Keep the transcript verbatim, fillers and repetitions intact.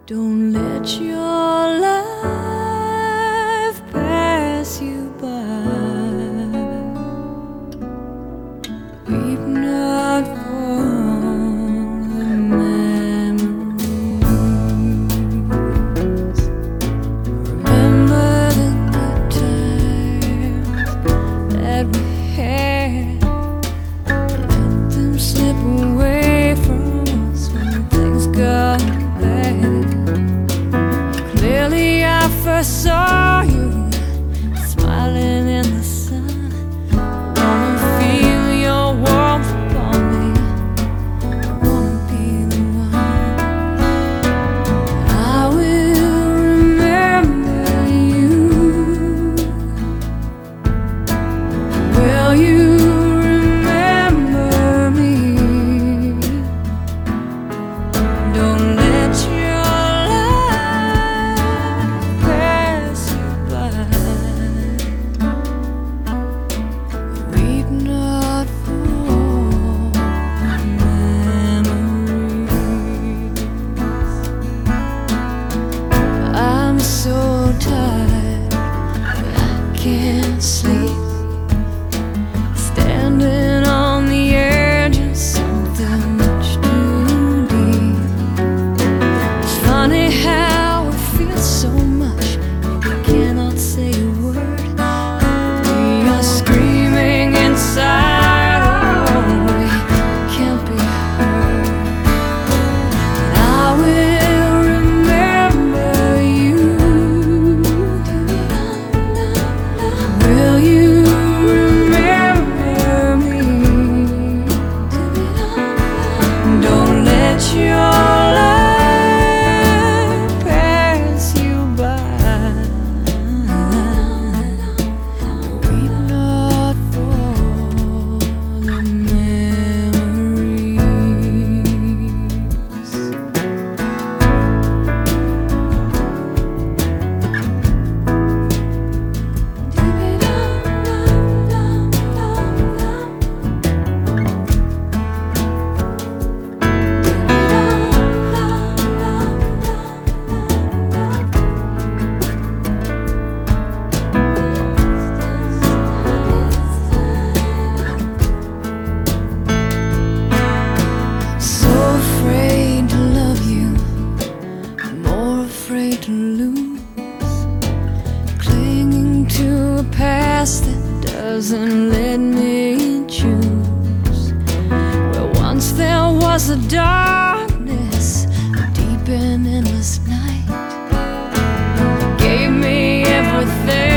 Don't let your life pass you by. Weep not for the memories. Remember the good times that we had. Let them slip away from us when things got bad. Clearly I first saw you smiling in the sun. I wanna feel your warmth upon me. I wanna be the one. I will remember you. Will you remember me? Don't let your can't sleep, standing on the edge of something much too deep. It's funny how it feels so much you cannot say a word. We are screaming inside, oh, we can't be heard. And I will remember you. Will you remember me? Don't let your life pass you by. Weep not for the memories. Afraid to lose, clinging to a past that doesn't let me choose. Where once there was a darkness, a deep and endless night, gave me everything.